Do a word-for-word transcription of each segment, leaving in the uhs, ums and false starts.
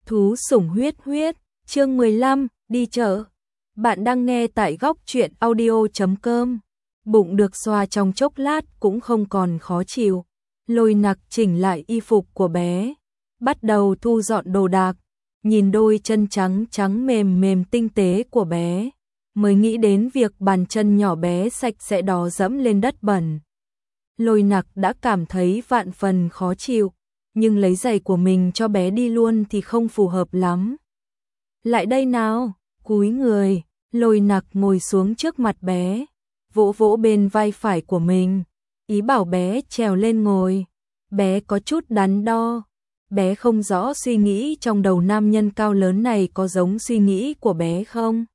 Thú sủng huyết huyết, chương mười lăm, đi chợ. Bạn đang nghe tại góc truyện audio chấm com. Bụng được xoa trong chốc lát cũng không còn khó chịu. Lôi Nặc chỉnh lại y phục của bé, bắt đầu thu dọn đồ đạc, nhìn đôi chân trắng trắng mềm mềm tinh tế của bé, mới nghĩ đến việc bàn chân nhỏ bé sạch sẽ đó dẫm lên đất bẩn. Lôi Nặc đã cảm thấy vạn phần khó chịu, nhưng lấy giày của mình cho bé đi luôn thì không phù hợp lắm. Lại đây nào, cúi người, Lôi Nặc ngồi xuống trước mặt bé, vỗ vỗ bên vai phải của mình, ý bảo bé trèo lên ngồi. Bé có chút đắn đo, bé không rõ suy nghĩ trong đầu nam nhân cao lớn này có giống suy nghĩ của bé không.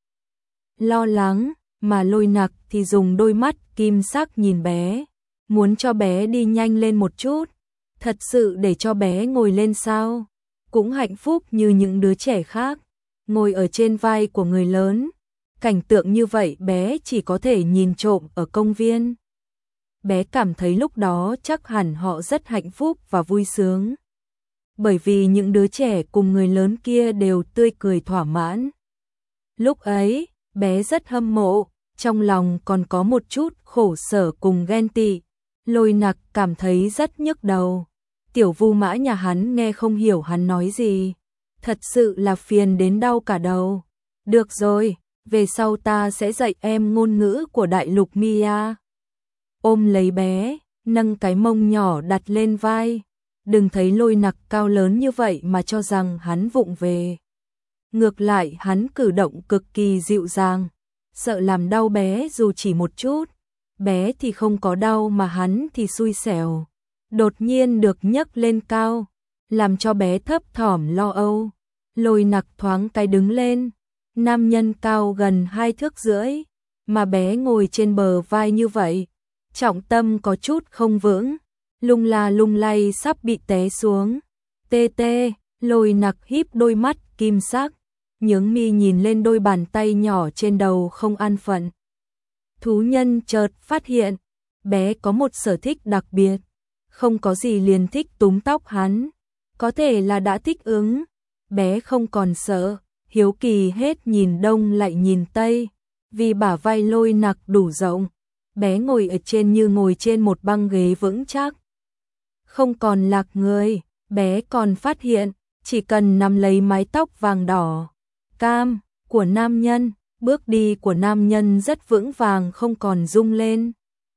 Lo lắng, mà Lôi Nặc thì dùng đôi mắt kim sắc nhìn bé, muốn cho bé đi nhanh lên một chút. Thật sự để cho bé ngồi lên sao? Cũng hạnh phúc như những đứa trẻ khác, ngồi ở trên vai của người lớn. Cảnh tượng như vậy bé chỉ có thể nhìn trộm ở công viên. Bé cảm thấy lúc đó chắc hẳn họ rất hạnh phúc và vui sướng. Bởi vì những đứa trẻ cùng người lớn kia đều tươi cười thỏa mãn. Lúc ấy, bé rất hâm mộ, trong lòng còn có một chút khổ sở cùng ghen tị. Lôi Nặc cảm thấy rất nhức đầu. Tiểu Vu Mã nhà hắn nghe không hiểu hắn nói gì, thật sự là phiền đến đau cả đầu. Được rồi, về sau ta sẽ dạy em ngôn ngữ của đại lục Mia. Ôm lấy bé, nâng cái mông nhỏ đặt lên vai. Đừng thấy Lôi Nặc cao lớn như vậy mà cho rằng hắn vụng về. Ngược lại hắn cử động cực kỳ dịu dàng, sợ làm đau bé dù chỉ một chút. Bé thì không có đau mà hắn thì xui xẻo. Đột nhiên được nhấc lên cao, làm cho bé thấp thỏm lo âu. Lôi Nặc thoáng cái đứng lên, nam nhân cao gần hai thước rưỡi, mà bé ngồi trên bờ vai như vậy, trọng tâm có chút không vững, lung la lung lay sắp bị té xuống. Tê tê, Lôi Nặc híp đôi mắt kim sắc, nhướng mi nhìn lên đôi bàn tay nhỏ trên đầu không an phận. Thú nhân chợt phát hiện, bé có một sở thích đặc biệt. Không có gì liền thích túm tóc hắn, có thể là đã thích ứng. Bé không còn sợ, hiếu kỳ hết nhìn đông lại nhìn tây, vì bả vai Lôi Nặc đủ rộng. Bé ngồi ở trên như ngồi trên một băng ghế vững chắc. Không còn lạc người, bé còn phát hiện, chỉ cần nắm lấy mái tóc vàng đỏ, cam, của nam nhân, bước đi của nam nhân rất vững vàng không còn rung lên.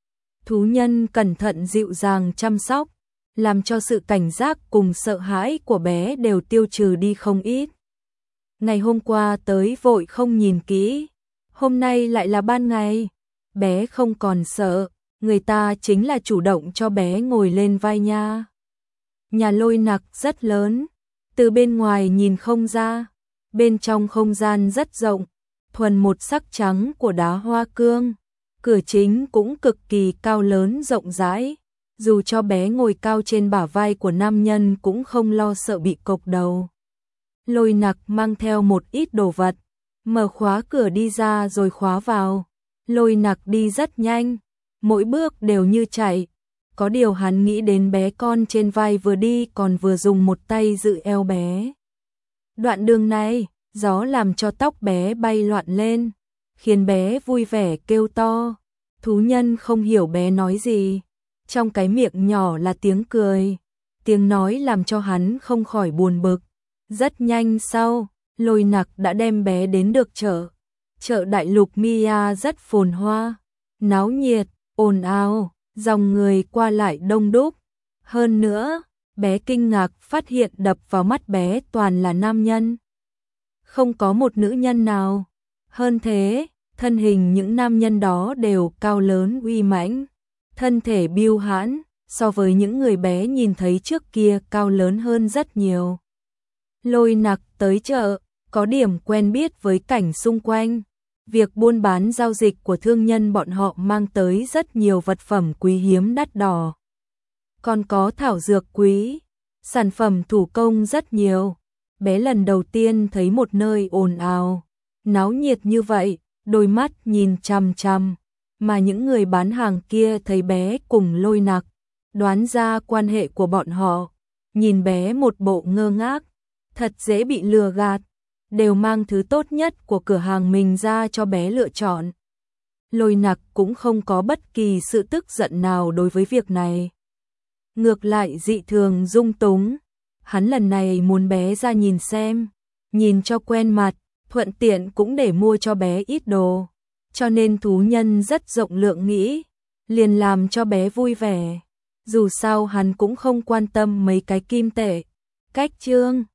Thú nhân cẩn thận dịu dàng chăm sóc, làm cho sự cảnh giác cùng sợ hãi của bé đều tiêu trừ đi không ít. Ngày hôm qua tới vội không nhìn kỹ, hôm nay lại là ban ngày. Bé không còn sợ, người ta chính là chủ động cho bé ngồi lên vai nha. Nhà Lôi Nặc rất lớn, từ bên ngoài nhìn không ra, bên trong không gian rất rộng, thuần một sắc trắng của đá hoa cương. Cửa chính cũng cực kỳ cao lớn rộng rãi, dù cho bé ngồi cao trên bả vai của nam nhân cũng không lo sợ bị cộc đầu. Lôi Nặc mang theo một ít đồ vật, mở khóa cửa đi ra rồi khóa vào. Lôi Nặc đi rất nhanh, mỗi bước đều như chạy. Có điều hắn nghĩ đến bé con trên vai vừa đi còn vừa dùng một tay giữ eo bé. Đoạn đường này, gió làm cho tóc bé bay loạn lên, khiến bé vui vẻ kêu to. Thú nhân không hiểu bé nói gì, trong cái miệng nhỏ là tiếng cười, tiếng nói làm cho hắn không khỏi buồn bực. Rất nhanh sau, Lôi Nặc đã đem bé đến được chợ. Chợ đại lục Mia rất phồn hoa, náo nhiệt, ồn ào, dòng người qua lại đông đúc. Hơn nữa, bé kinh ngạc phát hiện đập vào mắt bé toàn là nam nhân, không có một nữ nhân nào. Hơn thế, thân hình những nam nhân đó đều cao lớn uy mãnh, thân thể biêu hãn, so với những người bé nhìn thấy trước kia cao lớn hơn rất nhiều. Lôi Nặc tới chợ, có điểm quen biết với cảnh xung quanh. Việc buôn bán giao dịch của thương nhân bọn họ mang tới rất nhiều vật phẩm quý hiếm đắt đỏ. Còn có thảo dược quý, sản phẩm thủ công rất nhiều. Bé lần đầu tiên thấy một nơi ồn ào, náo nhiệt như vậy, đôi mắt nhìn chằm chằm, mà những người bán hàng kia thấy bé cùng Lôi Nặc, đoán ra quan hệ của bọn họ, nhìn bé một bộ ngơ ngác. thật dễ bị lừa gạt, đều mang thứ tốt nhất của cửa hàng mình ra cho bé lựa chọn. Lôi Nặc cũng không có bất kỳ sự tức giận nào đối với việc này. Ngược lại dị thường dung túng, hắn lần này muốn bé ra nhìn xem, nhìn cho quen mặt, thuận tiện cũng để mua cho bé ít đồ. Cho nên thú nhân rất rộng lượng nghĩ, liền làm cho bé vui vẻ. Dù sao hắn cũng không quan tâm mấy cái kim tệ. Cách chương